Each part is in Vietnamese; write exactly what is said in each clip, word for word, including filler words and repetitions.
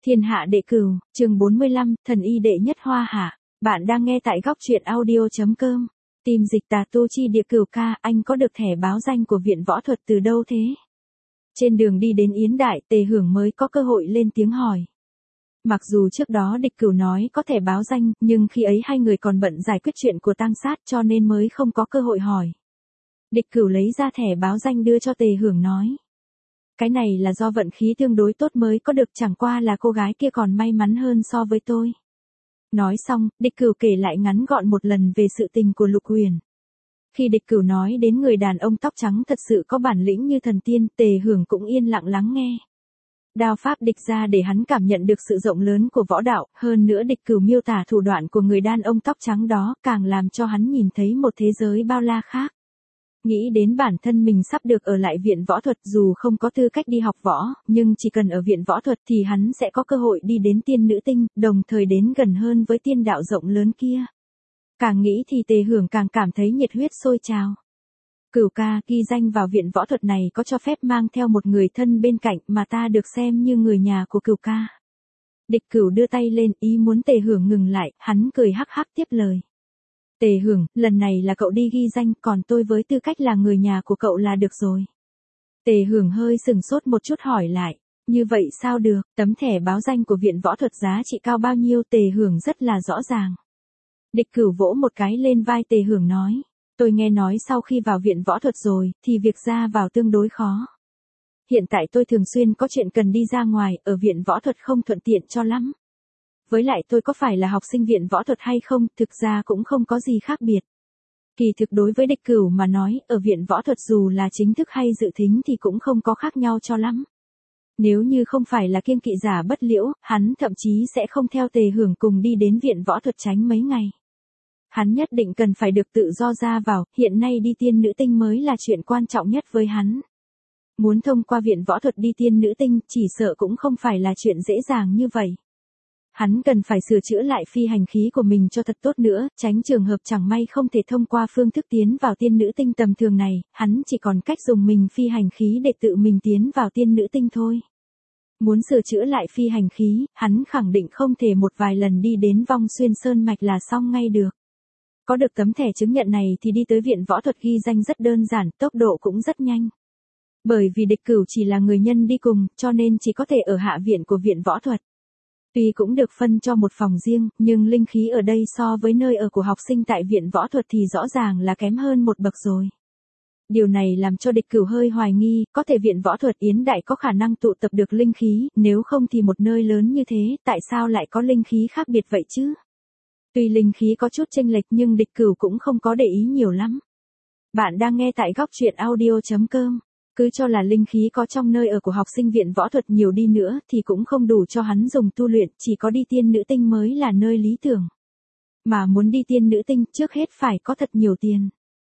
Thiên hạ đệ cửu, chương bốn mươi lăm, thần y đệ nhất hoa hạ. Bạn đang nghe tại góc truyện audio chấm com. Tìm dịch tà tu chi địa cửu ca, anh có được thẻ báo danh của viện võ thuật từ đâu thế? Trên đường đi đến Yến Đại, Tề Hưởng mới có cơ hội lên tiếng hỏi. Mặc dù trước đó địch cửu nói có thẻ báo danh, nhưng khi ấy hai người còn bận giải quyết chuyện của tang sát cho nên mới không có cơ hội hỏi. Địch cửu lấy ra thẻ báo danh đưa cho Tề Hưởng nói. Cái này là do vận khí tương đối tốt mới có được, chẳng qua là cô gái kia còn may mắn hơn so với tôi. Nói xong, địch cửu kể lại ngắn gọn một lần về sự tình của Lục Huyền. Khi địch cửu nói đến người đàn ông tóc trắng thật sự có bản lĩnh như thần tiên, Tề Hưởng cũng yên lặng lắng nghe. Đao pháp địch ra để hắn cảm nhận được sự rộng lớn của võ đạo, hơn nữa địch cửu miêu tả thủ đoạn của người đàn ông tóc trắng đó càng làm cho hắn nhìn thấy một thế giới bao la khác. Nghĩ đến bản thân mình sắp được ở lại viện võ thuật, dù không có tư cách đi học võ, nhưng chỉ cần ở viện võ thuật thì hắn sẽ có cơ hội đi đến tiên nữ tinh, đồng thời đến gần hơn với tiên đạo rộng lớn kia. Càng nghĩ thì Tề Hưởng càng cảm thấy nhiệt huyết sôi trào. Cửu ca, ghi danh vào viện võ thuật này có cho phép mang theo một người thân bên cạnh mà ta được xem như người nhà của cửu ca. Địch cửu đưa tay lên, ý muốn Tề Hưởng ngừng lại, hắn cười hắc hắc tiếp lời. Tề Hưởng, lần này là cậu đi ghi danh, còn tôi với tư cách là người nhà của cậu là được rồi. Tề Hưởng hơi sừng sốt một chút hỏi lại, như vậy sao được, tấm thẻ báo danh của viện võ thuật giá trị cao bao nhiêu? Tề Hưởng rất là rõ ràng. Địch cửu vỗ một cái lên vai Tề Hưởng nói, tôi nghe nói sau khi vào viện võ thuật rồi, thì việc ra vào tương đối khó. Hiện tại tôi thường xuyên có chuyện cần đi ra ngoài, ở viện võ thuật không thuận tiện cho lắm. Với lại tôi có phải là học sinh viện võ thuật hay không, thực ra cũng không có gì khác biệt. Kỳ thực đối với địch cửu mà nói, ở viện võ thuật dù là chính thức hay dự thính thì cũng không có khác nhau cho lắm. Nếu như không phải là kiêng kỵ giả bất liễu, hắn thậm chí sẽ không theo Tề Hưởng cùng đi đến viện võ thuật tránh mấy ngày. Hắn nhất định cần phải được tự do ra vào, hiện nay đi tiên nữ tinh mới là chuyện quan trọng nhất với hắn. Muốn thông qua viện võ thuật đi tiên nữ tinh, chỉ sợ cũng không phải là chuyện dễ dàng như vậy. Hắn cần phải sửa chữa lại phi hành khí của mình cho thật tốt nữa, tránh trường hợp chẳng may không thể thông qua phương thức tiến vào tiên nữ tinh tầm thường này, hắn chỉ còn cách dùng mình phi hành khí để tự mình tiến vào tiên nữ tinh thôi. Muốn sửa chữa lại phi hành khí, hắn khẳng định không thể một vài lần đi đến vong xuyên sơn mạch là xong ngay được. Có được tấm thẻ chứng nhận này thì đi tới viện võ thuật ghi danh rất đơn giản, tốc độ cũng rất nhanh. Bởi vì địch cửu chỉ là người nhân đi cùng, cho nên chỉ có thể ở hạ viện của viện võ thuật. Tuy cũng được phân cho một phòng riêng, nhưng linh khí ở đây so với nơi ở của học sinh tại viện võ thuật thì rõ ràng là kém hơn một bậc rồi. Điều này làm cho địch cửu hơi hoài nghi, có thể viện võ thuật Yến Đại có khả năng tụ tập được linh khí, nếu không thì một nơi lớn như thế, tại sao lại có linh khí khác biệt vậy chứ? Tuy linh khí có chút chênh lệch nhưng địch cửu cũng không có để ý nhiều lắm. Bạn đang nghe tại góc truyện audio chấm com. Cứ cho là linh khí có trong nơi ở của học sinh viện võ thuật nhiều đi nữa thì cũng không đủ cho hắn dùng tu luyện, chỉ có đi tiên nữ tinh mới là nơi lý tưởng. Mà muốn đi tiên nữ tinh trước hết phải có thật nhiều tiền.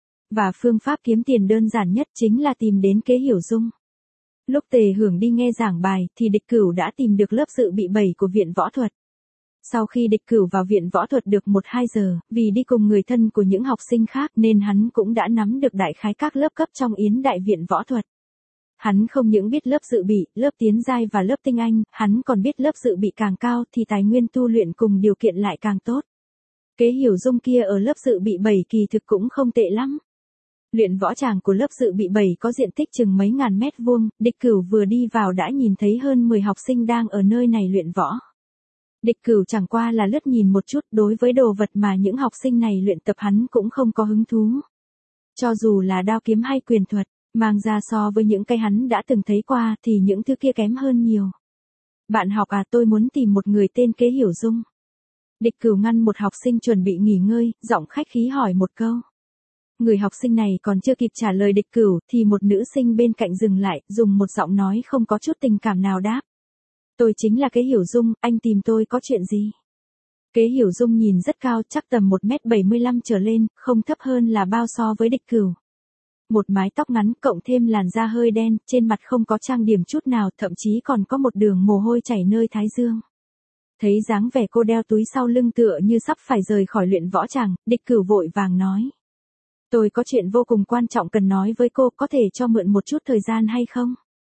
Và phương pháp kiếm tiền đơn giản nhất chính là tìm đến Kế Hiểu Dung. Lúc Tề Hưởng đi nghe giảng bài thì địch cửu đã tìm được lớp dự bị bảy của viện võ thuật. Sau khi địch cửu vào viện võ thuật được một hai giờ, vì đi cùng người thân của những học sinh khác nên hắn cũng đã nắm được đại khái các lớp cấp trong Yến Đại viện võ thuật. Hắn không những biết lớp dự bị, lớp tiến giai và lớp tinh anh, hắn còn biết lớp dự bị càng cao thì tài nguyên tu luyện cùng điều kiện lại càng tốt. Kế Hiểu Dung kia ở lớp dự bị bảy kỳ thực cũng không tệ lắm. Luyện võ tràng của lớp dự bị bảy có diện tích chừng mấy ngàn mét vuông, địch cửu vừa đi vào đã nhìn thấy hơn mười học sinh đang ở nơi này luyện võ. Địch cửu chẳng qua là lướt nhìn một chút, đối với đồ vật mà những học sinh này luyện tập hắn cũng không có hứng thú. Cho dù là đao kiếm hay quyền thuật, mang ra so với những cái hắn đã từng thấy qua thì những thứ kia kém hơn nhiều. Bạn học à, tôi muốn tìm một người tên Kế Hiểu Dung. Địch cửu ngăn một học sinh chuẩn bị nghỉ ngơi, giọng khách khí hỏi một câu. Người học sinh này còn chưa kịp trả lời địch cửu thì một nữ sinh bên cạnh dừng lại, dùng một giọng nói không có chút tình cảm nào đáp. Tôi chính là Kế Hiểu Dung, anh tìm tôi có chuyện gì? Kế Hiểu Dung nhìn rất cao, chắc tầm một mét bảy mươi lăm trở lên, không thấp hơn là bao so với địch cửu. Một mái tóc ngắn cộng thêm làn da hơi đen, trên mặt không có trang điểm chút nào, thậm chí còn có một đường mồ hôi chảy nơi thái dương. Thấy dáng vẻ cô đeo túi sau lưng tựa như sắp phải rời khỏi luyện võ tràng, địch cửu vội vàng nói. Tôi có chuyện vô cùng quan trọng cần nói với cô, có thể cho mượn một chút thời gian hay không?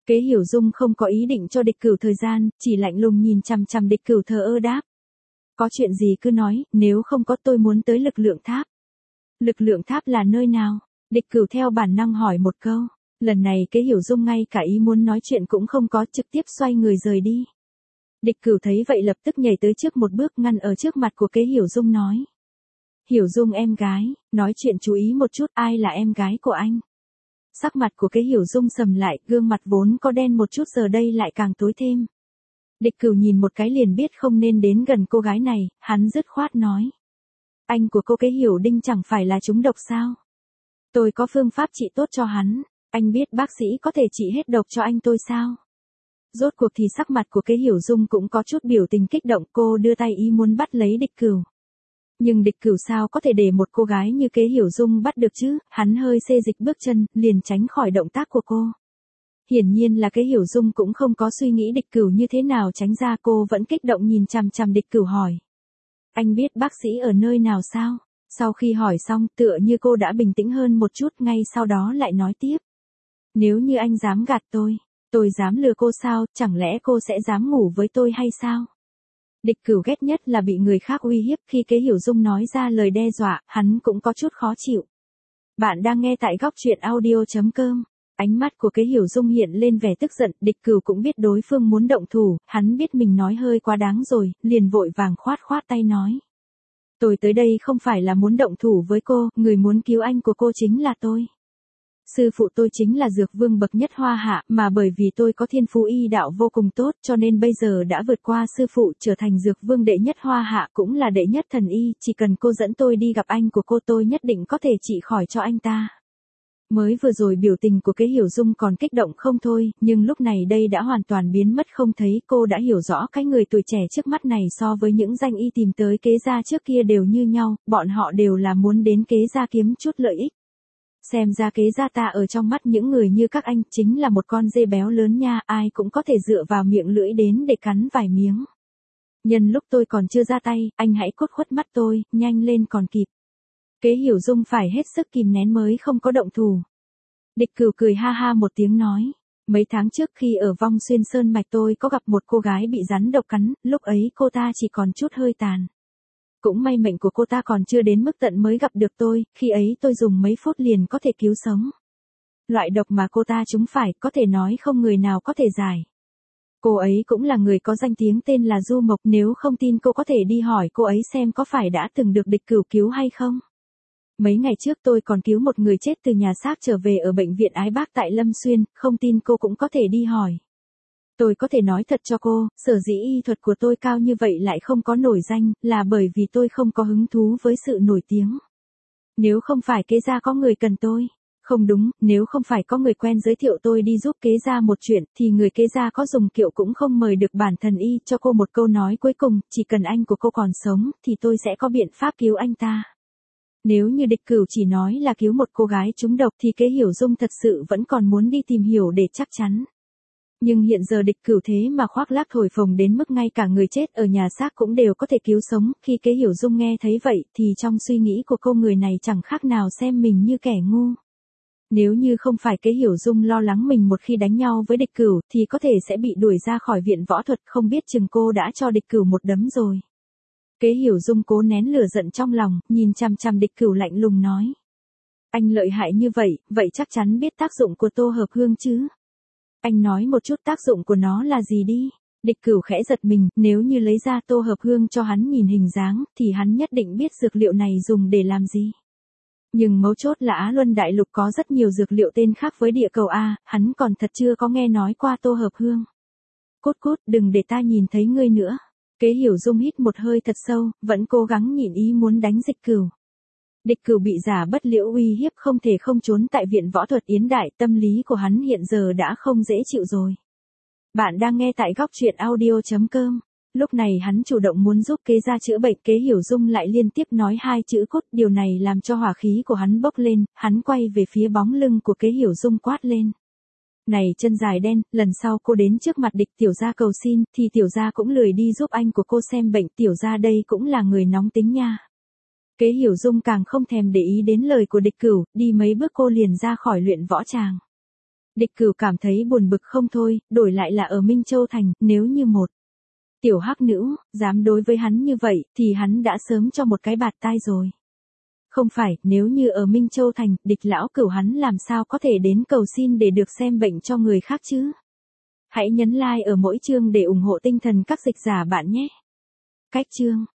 Kế Hiểu Dung không có ý định cho Địch Cửu thời gian, chỉ lạnh lùng nhìn chằm chằm Địch Cửu thờ ơ đáp. Có chuyện gì cứ nói, nếu không có tôi muốn tới lực lượng tháp. Lực lượng tháp là nơi nào? Địch Cửu theo bản năng hỏi một câu. Lần này Kế Hiểu Dung ngay cả ý muốn nói chuyện cũng không có, trực tiếp xoay người rời đi. Địch Cửu thấy vậy lập tức nhảy tới trước một bước ngăn ở trước mặt của Kế Hiểu Dung nói. Hiểu Dung em gái, nói chuyện chú ý một chút, ai là em gái của anh? Sắc mặt của Kế Hiểu Dung sầm lại, gương mặt vốn có đen một chút giờ đây lại càng tối thêm. Địch Cửu nhìn một cái liền biết không nên đến gần cô gái này, hắn dứt khoát nói. Anh của cô Kế Hiểu Đinh chẳng phải là trúng độc sao? Tôi có phương pháp trị tốt cho hắn, anh biết bác sĩ có thể trị hết độc cho anh tôi sao? Rốt cuộc thì sắc mặt của Kế Hiểu Dung cũng có chút biểu tình kích động, cô đưa tay ý muốn bắt lấy Địch Cửu. Nhưng Địch Cửu sao có thể để một cô gái như Kế Hiểu Dung bắt được chứ, hắn hơi xê dịch bước chân, liền tránh khỏi động tác của cô. Hiển nhiên là Kế Hiểu Dung cũng không có suy nghĩ Địch Cửu như thế nào tránh ra, cô vẫn kích động nhìn chằm chằm Địch Cửu hỏi. Anh biết bác sĩ ở nơi nào sao? Sau khi hỏi xong tựa như cô đã bình tĩnh hơn một chút, ngay sau đó lại nói tiếp. Nếu như anh dám gạt tôi, tôi dám lừa cô sao, chẳng lẽ cô sẽ dám ngủ với tôi hay sao? Địch Cửu ghét nhất là bị người khác uy hiếp, khi Kế Hiểu Dung nói ra lời đe dọa, hắn cũng có chút khó chịu. Bạn đang nghe tại góc truyện audio chấm com. Ánh mắt của Kế Hiểu Dung hiện lên vẻ tức giận, Địch Cửu cũng biết đối phương muốn động thủ, hắn biết mình nói hơi quá đáng rồi, liền vội vàng khoát khoát tay nói. Tôi tới đây không phải là muốn động thủ với cô, người muốn cứu anh của cô chính là tôi. Sư phụ tôi chính là dược vương bậc nhất Hoa Hạ, mà bởi vì tôi có thiên phú y đạo vô cùng tốt cho nên bây giờ đã vượt qua sư phụ, trở thành dược vương đệ nhất Hoa Hạ, cũng là đệ nhất thần y, chỉ cần cô dẫn tôi đi gặp anh của cô tôi nhất định có thể trị khỏi cho anh ta. Mới vừa rồi biểu tình của Kế Hiểu Dung còn kích động không thôi, nhưng lúc này đây đã hoàn toàn biến mất không thấy, cô đã hiểu rõ cái người tuổi trẻ trước mắt này so với những danh y tìm tới Kế gia trước kia đều như nhau, bọn họ đều là muốn đến Kế gia kiếm chút lợi ích. Xem ra Kế gia ta ở trong mắt những người như các anh chính là một con dê béo lớn nha, ai cũng có thể dựa vào miệng lưỡi đến để cắn vài miếng. Nhân lúc tôi còn chưa ra tay, anh hãy cốt khuất mắt tôi, nhanh lên còn kịp. Kế Hiểu Dung phải hết sức kìm nén mới không có động thủ. Địch Cửu cười ha ha một tiếng nói. Mấy tháng trước khi ở Vong Xuyên Sơn Mạch tôi có gặp một cô gái bị rắn độc cắn, lúc ấy cô ta chỉ còn chút hơi tàn. Cũng may mệnh của cô ta còn chưa đến mức tận mới gặp được tôi, khi ấy tôi dùng mấy phút liền có thể cứu sống. Loại độc mà cô ta trúng phải có thể nói không người nào có thể giải. Cô ấy cũng là người có danh tiếng tên là Du Mộc, nếu không tin cô có thể đi hỏi cô ấy xem có phải đã từng được Địch Cửu cứu hay không. Mấy ngày trước tôi còn cứu một người chết từ nhà xác trở về ở bệnh viện Ái Bác tại Lâm Xuyên, không tin cô cũng có thể đi hỏi. Tôi có thể nói thật cho cô, sở dĩ y thuật của tôi cao như vậy lại không có nổi danh, là bởi vì tôi không có hứng thú với sự nổi tiếng. Nếu không phải Kế gia có người cần tôi, không đúng, nếu không phải có người quen giới thiệu tôi đi giúp Kế gia một chuyện, thì người Kế gia có dùng kiệu cũng không mời được bản thần y cho cô một câu nói cuối cùng, chỉ cần anh của cô còn sống, thì tôi sẽ có biện pháp cứu anh ta. Nếu như Địch Cửu chỉ nói là cứu một cô gái trúng độc thì Kế Hiểu Dung thật sự vẫn còn muốn đi tìm hiểu để chắc chắn. Nhưng hiện giờ Địch Cửu thế mà khoác lác thổi phồng đến mức ngay cả người chết ở nhà xác cũng đều có thể cứu sống, khi Kế Hiểu Dung nghe thấy vậy thì trong suy nghĩ của cô người này chẳng khác nào xem mình như kẻ ngu. Nếu như không phải Kế Hiểu Dung lo lắng mình một khi đánh nhau với Địch Cửu thì có thể sẽ bị đuổi ra khỏi viện võ thuật, không biết chừng cô đã cho Địch Cửu một đấm rồi. Kế Hiểu Dung cố nén lửa giận trong lòng, nhìn chằm chằm Địch Cửu lạnh lùng nói. Anh lợi hại như vậy, vậy chắc chắn biết tác dụng của tô hợp hương chứ? Anh nói một chút tác dụng của nó là gì đi? Địch Cửu khẽ giật mình, nếu như lấy ra tô hợp hương cho hắn nhìn hình dáng, thì hắn nhất định biết dược liệu này dùng để làm gì. Nhưng mấu chốt là Á Luân Đại Lục có rất nhiều dược liệu tên khác với địa cầu A, hắn còn thật chưa có nghe nói qua tô hợp hương. Cút cút, đừng để ta nhìn thấy ngươi nữa. Kế Hiểu Dung hít một hơi thật sâu, vẫn cố gắng nhịn ý muốn đánh Địch Cửu. Địch Cửu bị giả bất liễu uy hiếp không thể không trốn tại viện võ thuật Yến Đại, tâm lý của hắn hiện giờ đã không dễ chịu rồi. Bạn đang nghe tại góc truyện audio chấm com. Lúc này hắn chủ động muốn giúp Kế gia chữa bệnh, Kế Hiểu Dung lại liên tiếp nói hai chữ cốt, điều này làm cho hỏa khí của hắn bốc lên, hắn quay về phía bóng lưng của Kế Hiểu Dung quát lên. Này chân dài đen, lần sau cô đến trước mặt Địch tiểu gia cầu xin, thì tiểu gia cũng lười đi giúp anh của cô xem bệnh, tiểu gia đây cũng là người nóng tính nha. Kế Hiểu Dung càng không thèm để ý đến lời của Địch Cửu, đi mấy bước cô liền ra khỏi luyện võ tràng. Địch Cửu cảm thấy buồn bực không thôi, đổi lại là ở Minh Châu Thành, nếu như một tiểu hắc nữ, dám đối với hắn như vậy, thì hắn đã sớm cho một cái bạt tai rồi. Không phải, nếu như ở Minh Châu Thành, Địch lão Cửu hắn làm sao có thể đến cầu xin để được xem bệnh cho người khác chứ? Hãy nhấn like ở mỗi chương để ủng hộ tinh thần các dịch giả bạn nhé. Cách chương